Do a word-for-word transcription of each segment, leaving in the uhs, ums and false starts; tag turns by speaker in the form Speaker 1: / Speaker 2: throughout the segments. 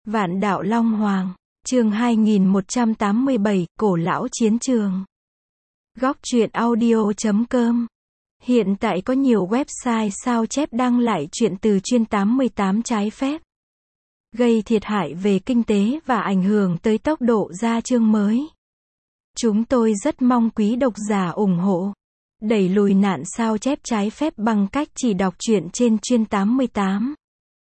Speaker 1: Vạn đạo Long Hoàng, chương hai nghìn một trăm tám mươi bảy, Cổ lão chiến trường. Góc truyện audio chấm com. Hiện tại có nhiều website sao chép đăng lại truyện từ chuyên tám mươi tám trái phép, gây thiệt hại về kinh tế và ảnh hưởng tới tốc độ ra chương mới. Chúng tôi rất mong quý độc giả ủng hộ, đẩy lùi nạn sao chép trái phép bằng cách chỉ đọc truyện trên chuyên tám mươi tám.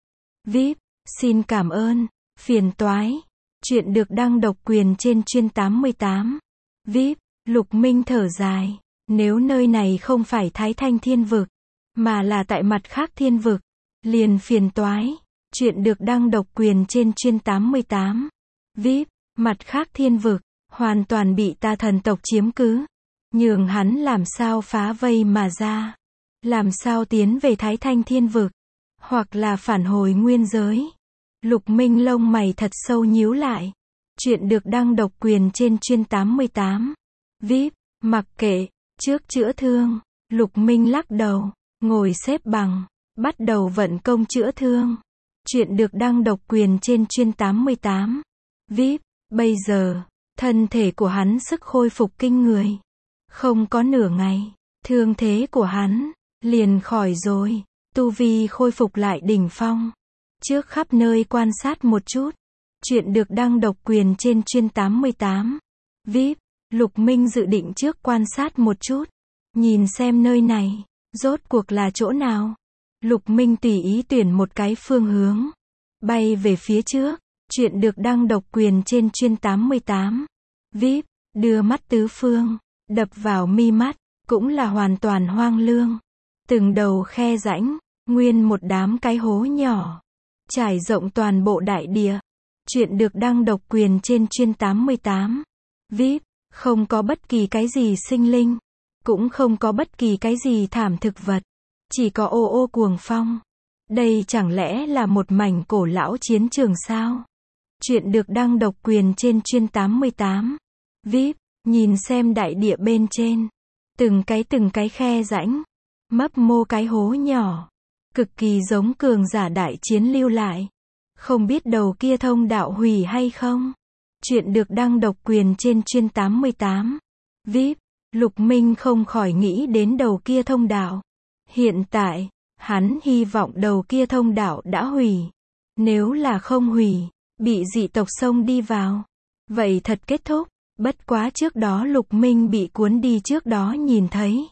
Speaker 1: vê i pê, xin cảm ơn, phiền toái. Truyện được đăng độc quyền trên chuyên tám mươi tám. vê i pê, Lục Minh thở dài, nếu nơi này không phải Thái Thanh Thiên Vực, mà là tại mặt khác thiên vực, liền phiền toái. Truyện được đăng độc quyền trên chuyên tám mươi tám. vê i pê, mặt khác thiên vực, hoàn toàn bị tà thần tộc chiếm cứ. Nhường hắn làm sao phá vây mà ra? Làm sao tiến về Thái Thanh Thiên Vực? Hoặc là phản hồi nguyên giới? Lục Minh lông mày thật sâu nhíu lại. Truyện được đăng độc quyền trên chuyên tám mươi tám. vê i pê, mặc kệ, trước chữa thương. Lục Minh lắc đầu, ngồi xếp bằng, bắt đầu vận công chữa thương. Truyện được đăng độc quyền trên chuyên tám mươi tám. vê i pê, bây giờ, thân thể của hắn sức khôi phục kinh người. Không có nửa ngày, thương thế của hắn liền khỏi rồi, tu vi khôi phục lại đỉnh phong. Trước khắp nơi quan sát một chút. Truyện được đăng độc quyền trên chuyên tám mươi tám. vê i pê, Lục Minh dự định trước quan sát một chút, nhìn xem nơi này rốt cuộc là chỗ nào. Lục Minh tùy ý tuyển một cái phương hướng, bay về phía trước. Truyện được đăng độc quyền trên chuyên tám mươi tám. vê i pê, đưa mắt tứ phương, đập vào mi mắt, cũng là hoàn toàn hoang lương. Từng đầu khe rãnh, nguyên một đám cái hố nhỏ, trải rộng toàn bộ đại địa. Truyện được đăng độc quyền trên chuyên tám mươi tám. vê i pê, không có bất kỳ cái gì sinh linh, cũng không có bất kỳ cái gì thảm thực vật, chỉ có ô ô cuồng phong. Đây chẳng lẽ là một mảnh cổ lão chiến trường sao? Truyện được đăng độc quyền trên chuyên tám mươi tám. vê i pê, nhìn xem đại địa bên trên, từng cái từng cái khe rãnh, mấp mô cái hố nhỏ, cực kỳ giống cường giả đại chiến lưu lại. Không biết đầu kia thông đạo hủy hay không? Truyện được đăng độc quyền trên chuyên tám mươi tám. vê i pê, Lục Minh không khỏi nghĩ đến đầu kia thông đạo. Hiện tại, hắn hy vọng đầu kia thông đạo đã hủy. Nếu là không hủy, bị dị tộc xông đi vào, vậy thật kết thúc. Bất quá trước đó Lục Minh bị cuốn đi trước đó nhìn thấy,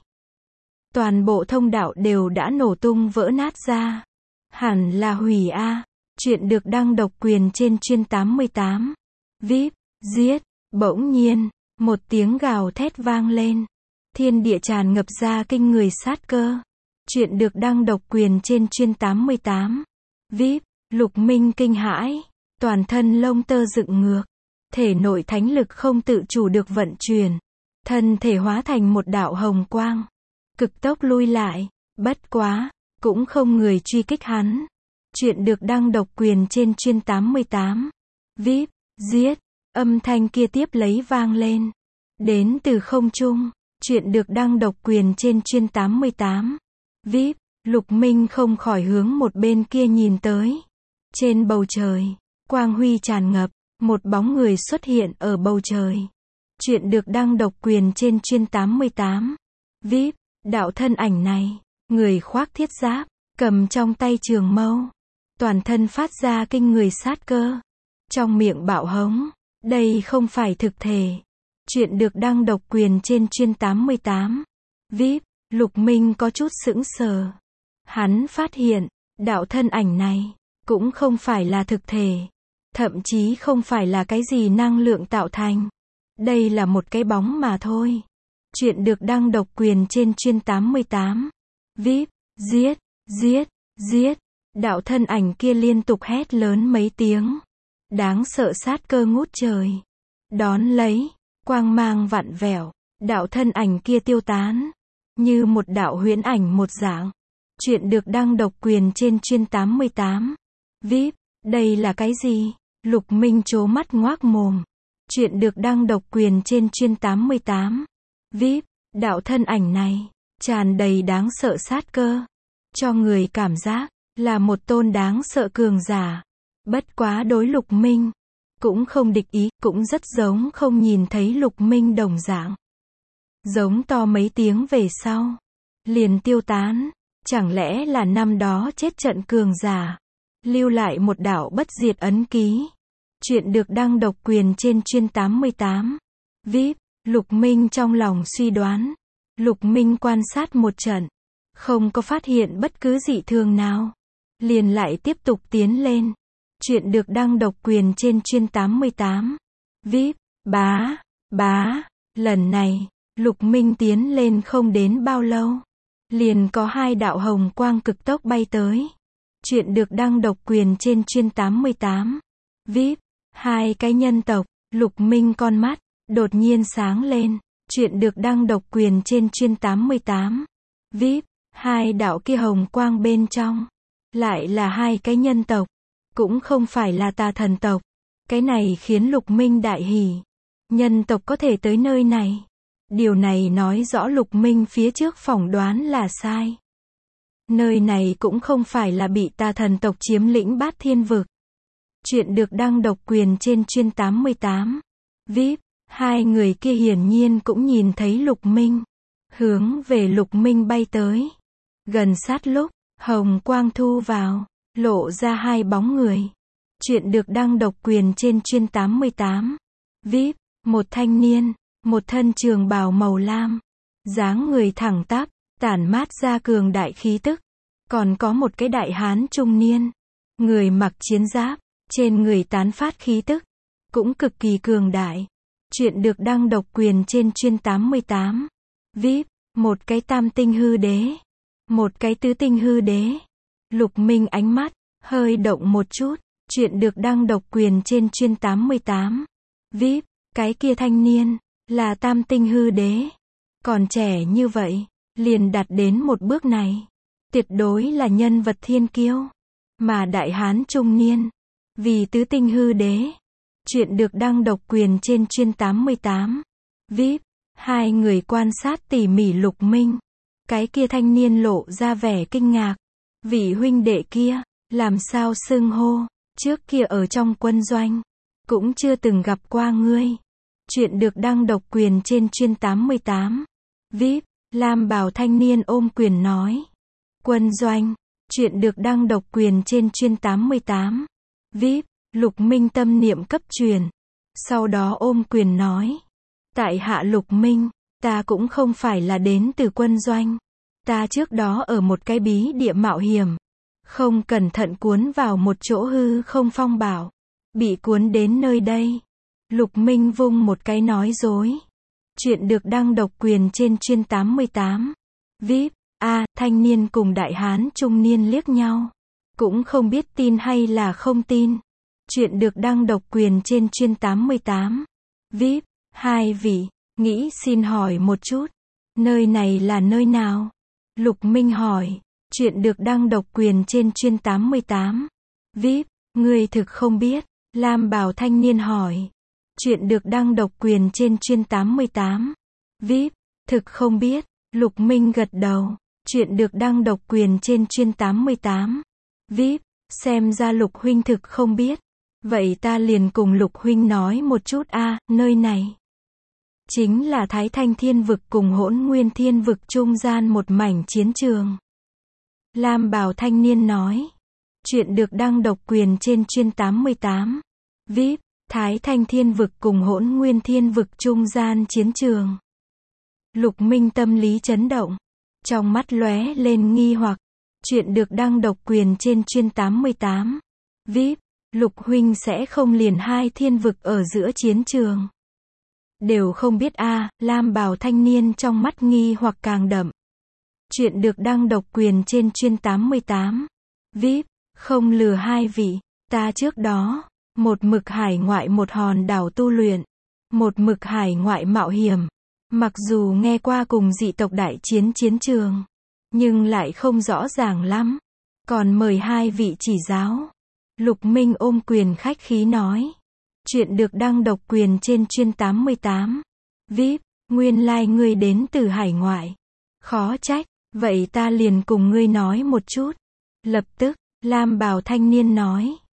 Speaker 1: toàn bộ thông đạo đều đã nổ tung vỡ nát ra. Hẳn là hủy a. À. Truyện được đăng độc quyền trên chuyên tám mươi tám. vê i pê, giết. Bỗng nhiên, một tiếng gào thét vang lên. Thiên địa tràn ngập ra kinh người sát cơ. Truyện được đăng độc quyền trên chuyên tám mươi tám. vê i pê, Lục Minh kinh hãi, toàn thân lông tơ dựng ngược. Thể nội thánh lực không tự chủ được vận chuyển. Thân thể hóa thành một đạo hồng quang, cực tốc lui lại. Bất quá, cũng không người truy kích hắn. Truyện được đăng độc quyền trên chuyên tám mươi tám. vê i pê, giết. Âm thanh kia tiếp lấy vang lên, đến từ không trung. Truyện được đăng độc quyền trên chuyên tám mươi tám. vê i pê, Lục Minh không khỏi hướng một bên kia nhìn tới. Trên bầu trời, quang huy tràn ngập, một bóng người xuất hiện ở bầu trời. Truyện được đăng độc quyền trên chuyên tám mươi tám. vê i pê, đạo thân ảnh này, người khoác thiết giáp, cầm trong tay trường mâu, toàn thân phát ra kinh người sát cơ, trong miệng bạo hống. Đây không phải thực thể. Truyện được đăng độc quyền trên chuyên tám mươi tám. vê i pê, Lục Minh có chút sững sờ. Hắn phát hiện, đạo thân ảnh này, cũng không phải là thực thể. Thậm chí không phải là cái gì năng lượng tạo thành. Đây là một cái bóng mà thôi. Truyện được đăng độc quyền trên chuyên tám mươi tám. vê i pê, giết, giết, giết. Đạo thân ảnh kia liên tục hét lớn mấy tiếng. Đáng sợ sát cơ ngút trời. Đón lấy, quang mang vặn vẹo, đạo thân ảnh kia tiêu tán, như một đạo huyễn ảnh một dạng. Truyện được đăng độc quyền trên chuyên tám mươi tám. vê i pê, đây là cái gì? Lục Minh trố mắt ngoác mồm. Truyện được đăng độc quyền trên chuyên tám mươi tám. vê i pê, đạo thân ảnh này, tràn đầy đáng sợ sát cơ, cho người cảm giác là một tôn đáng sợ cường giả. Bất quá đối Lục Minh, cũng không địch ý, cũng rất giống không nhìn thấy Lục Minh đồng dạng. Giống to mấy tiếng về sau, liền tiêu tán, chẳng lẽ là năm đó chết trận cường giả, lưu lại một đạo bất diệt ấn ký. Chuyện được đăng độc quyền trên chuyên tám mươi tám. vê i pê, Lục Minh trong lòng suy đoán. Lục Minh quan sát một trận, không có phát hiện bất cứ dị thường nào. Liền lại tiếp tục tiến lên. Chuyện được đăng độc quyền trên chuyên tám mươi tám. vê i pê, bá, bá, lần này, Lục Minh tiến lên không đến bao lâu. Liền có hai đạo hồng quang cực tốc bay tới. Chuyện được đăng độc quyền trên chuyên tám mươi tám. vê i pê, hai cái nhân tộc, Lục Minh con mắt, đột nhiên sáng lên. Chuyện được đăng độc quyền trên chuyên tám mươi tám. vê i pê, hai đạo kia hồng quang bên trong. Lại là hai cái nhân tộc. Cũng không phải là tà thần tộc. Cái này khiến Lục Minh đại hỉ. Nhân tộc có thể tới nơi này. Điều này nói rõ Lục Minh phía trước phỏng đoán là sai. Nơi này cũng không phải là bị tà thần tộc chiếm lĩnh Bát Thiên Vực. Chuyện được đăng độc quyền trên chuyên tám mươi tám. vê i pê, hai người kia hiển nhiên cũng nhìn thấy Lục Minh. Hướng về Lục Minh bay tới. Gần sát lúc, hồng quang thu vào, lộ ra hai bóng người. Chuyện được đăng độc quyền trên chuyên tám mươi tám. vê i pê, một thanh niên, một thân trường bào màu lam. Dáng người thẳng tắp, tản mát ra cường đại khí tức. Còn có một cái đại hán trung niên. Người mặc chiến giáp, trên người tán phát khí tức. Cũng cực kỳ cường đại. Chuyện được đăng độc quyền trên chuyên tám mươi tám. vê i pê, một cái tam tinh hư đế. Một cái tứ tinh hư đế. Lục Minh ánh mắt, hơi động một chút. Chuyện được đăng độc quyền trên chuyên tám mươi tám. vê i pê, cái kia thanh niên, là tam tinh hư đế. Còn trẻ như vậy, liền đạt đến một bước này. Tuyệt đối là nhân vật thiên kiêu. Mà đại hán trung niên, vì tứ tinh hư đế. Chuyện được đăng độc quyền trên chuyên tám mươi tám. vê i pê, hai người quan sát tỉ mỉ Lục Minh. Cái kia thanh niên lộ ra vẻ kinh ngạc. Vị huynh đệ kia, làm sao xưng hô, trước kia ở trong quân doanh, cũng chưa từng gặp qua ngươi. Chuyện được đăng độc quyền trên chuyên tám mươi tám. vê i pê, lam bào thanh niên ôm quyền nói. Quân doanh. Chuyện được đăng độc quyền trên chuyên tám mươi tám. vê i pê, Lục Minh tâm niệm cấp truyền. Sau đó ôm quyền nói. Tại hạ Lục Minh, ta cũng không phải là đến từ quân doanh. Ta trước đó ở một cái bí địa mạo hiểm. Không cẩn thận cuốn vào một chỗ hư không phong bảo. Bị cuốn đến nơi đây. Lục Minh vung một cái nói dối. Chuyện được đăng độc quyền trên chuyên tám mươi tám. vê i pê, a, à, thanh niên cùng đại hán trung niên liếc nhau. Cũng không biết tin hay là không tin. Chuyện được đăng độc quyền trên chuyên tám mươi tám. vê i pê, hai vị, nghĩ xin hỏi một chút. Nơi này là nơi nào? Lục Minh hỏi. Chuyện được đăng độc quyền trên chuyên tám mươi tám. vê i pê, người thực không biết. Lam bào thanh niên hỏi. Chuyện được đăng độc quyền trên chuyên tám mươi tám. vê i pê, thực không biết. Lục Minh gật đầu. Chuyện được đăng độc quyền trên chuyên tám mươi tám. vê i pê, xem ra Lục huynh thực không biết. Vậy ta liền cùng Lục huynh nói một chút a, à, nơi này chính là Thái Thanh Thiên Vực cùng Hỗn Nguyên Thiên Vực trung gian một mảnh chiến trường. Lam bào thanh niên nói. Chuyện được đăng độc quyền trên chuyên tám mươi tám. vê i pê, Thái Thanh Thiên Vực cùng Hỗn Nguyên Thiên Vực trung gian chiến trường. Lục Minh tâm lý chấn động. Trong mắt lóe lên nghi hoặc. Chuyện được đăng độc quyền trên chuyên tám mươi tám. vê i pê, Lục huynh sẽ không liền hai thiên vực ở giữa chiến trường. Đều không biết a, à, lam bào thanh niên trong mắt nghi hoặc càng đậm. Chuyện được đăng độc quyền trên chuyên tám mươi tám. vê i pê, không lừa hai vị, ta trước đó, một mực hải ngoại một hòn đảo tu luyện. Một mực hải ngoại mạo hiểm. Mặc dù nghe qua cùng dị tộc đại chiến chiến trường, nhưng lại không rõ ràng lắm. Còn mời hai vị chỉ giáo. Lục Minh ôm quyền khách khí nói. Chuyện được đăng độc quyền trên chuyên tám mươi tám. vê i pê, nguyên lai ngươi đến từ hải ngoại. Khó trách, vậy ta liền cùng ngươi nói một chút. Lập tức, lam bào thanh niên nói.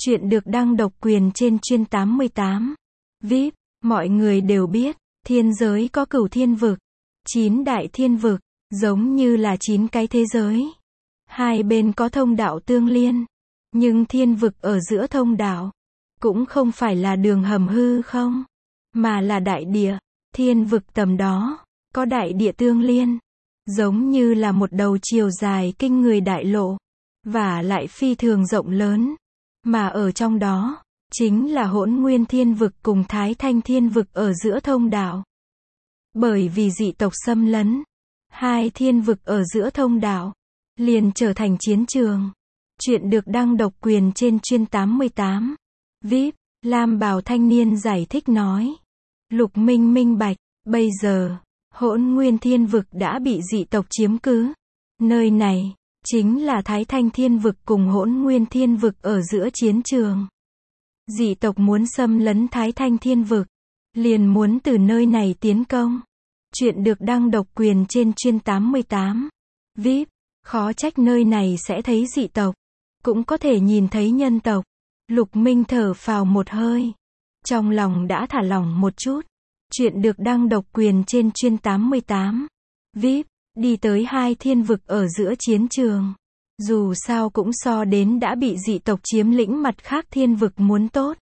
Speaker 1: Chuyện được đăng độc quyền trên chuyên tám mươi tám. vê i pê, mọi người đều biết, thiên giới có cửu thiên vực, chín đại thiên vực, giống như là chín cái thế giới. Hai bên có thông đạo tương liên, nhưng thiên vực ở giữa thông đạo, cũng không phải là đường hầm hư không, mà là đại địa. Thiên vực tầm đó, có đại địa tương liên, giống như là một đầu chiều dài kinh người đại lộ, và lại phi thường rộng lớn. Mà ở trong đó, chính là Hỗn Nguyên Thiên Vực cùng Thái Thanh Thiên Vực ở giữa thông đạo. Bởi vì dị tộc xâm lấn, hai thiên vực ở giữa thông đạo, liền trở thành chiến trường. Chuyện được đăng độc quyền trên chuyên tám mươi tám. vê i pê, Lam bào thanh niên giải thích nói. Lục Minh minh bạch, bây giờ, Hỗn Nguyên Thiên Vực đã bị dị tộc chiếm cứ. Nơi này, chính là Thái Thanh Thiên Vực cùng Hỗn Nguyên Thiên Vực ở giữa chiến trường. Dị tộc muốn xâm lấn Thái Thanh Thiên Vực, liền muốn từ nơi này tiến công. Chuyện được đăng độc quyền trên chuyên tám mươi tám. vê i pê, khó trách nơi này sẽ thấy dị tộc, cũng có thể nhìn thấy nhân tộc. Lục Minh thở phào một hơi, trong lòng đã thả lỏng một chút. Chuyện được đăng độc quyền trên chuyên tám mươi tám. vê i pê, đi tới hai thiên vực ở giữa chiến trường. Dù sao cũng so đến đã bị dị tộc chiếm lĩnh mặt khác thiên vực muốn tốt.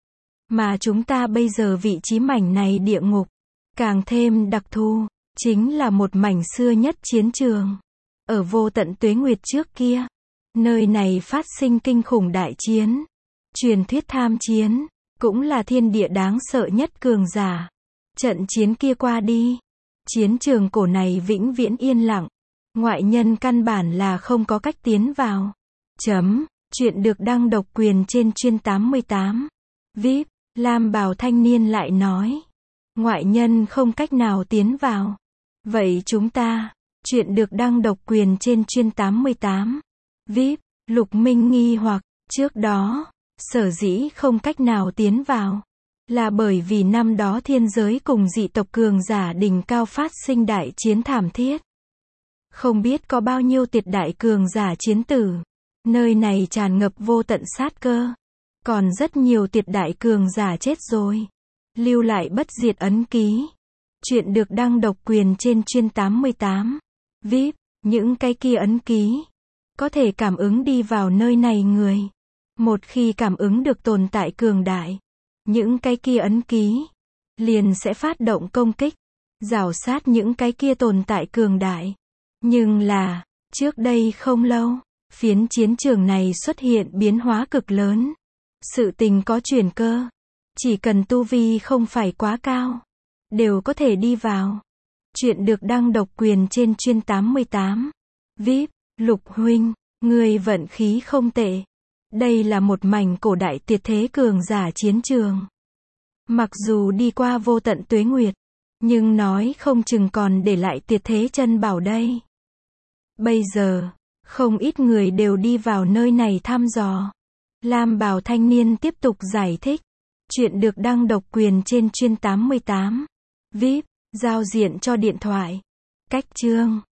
Speaker 1: Mà chúng ta bây giờ vị trí mảnh này địa ngục, càng thêm đặc thù, chính là một mảnh xưa nhất chiến trường. Ở vô tận tuế nguyệt trước kia, nơi này phát sinh kinh khủng đại chiến. Truyền thuyết tham chiến, cũng là thiên địa đáng sợ nhất cường giả. Trận chiến kia qua đi, chiến trường cổ này vĩnh viễn yên lặng. Ngoại nhân căn bản là không có cách tiến vào. Chấm, chuyện được đăng độc quyền trên chuyên tám mươi tám. vê i pê, Lam bào thanh niên lại nói. Ngoại nhân không cách nào tiến vào. Vậy chúng ta, chuyện được đăng độc quyền trên chuyên tám mươi tám. vê i pê, Lục Minh nghi hoặc, trước đó, sở dĩ không cách nào tiến vào, là bởi vì năm đó thiên giới cùng dị tộc cường giả đỉnh cao phát sinh đại chiến thảm thiết. Không biết có bao nhiêu tuyệt đại cường giả chiến tử. Nơi này tràn ngập vô tận sát cơ. Còn rất nhiều tuyệt đại cường giả chết rồi. Lưu lại bất diệt ấn ký. Chuyện được đăng độc quyền trên chuyên tám mươi tám. vê i pê, những cái kia ấn ký, có thể cảm ứng đi vào nơi này người. Một khi cảm ứng được tồn tại cường đại, những cái kia ấn ký, liền sẽ phát động công kích, rào sát những cái kia tồn tại cường đại. Nhưng là, trước đây không lâu, phiến chiến trường này xuất hiện biến hóa cực lớn. Sự tình có chuyển cơ. Chỉ cần tu vi không phải quá cao, đều có thể đi vào. Chuyện được đăng độc quyền trên chuyên tám mươi tám. vê i pê, Lục huynh, người vận khí không tệ. Đây là một mảnh cổ đại tuyệt thế cường giả chiến trường. Mặc dù đi qua vô tận tuế nguyệt, nhưng nói không chừng còn để lại tuyệt thế chân bảo đây. Bây giờ, không ít người đều đi vào nơi này thăm dò. Lam bào thanh niên tiếp tục giải thích. Chuyện được đăng độc quyền trên chuyên tám mươi tám. vê i pê, giao diện cho điện thoại. Cách chương.